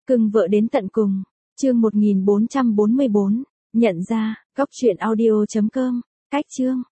Cưng vợ đến tận cùng. Chương 1444. Nhận ra. Góc truyện audio.com. Cách chương.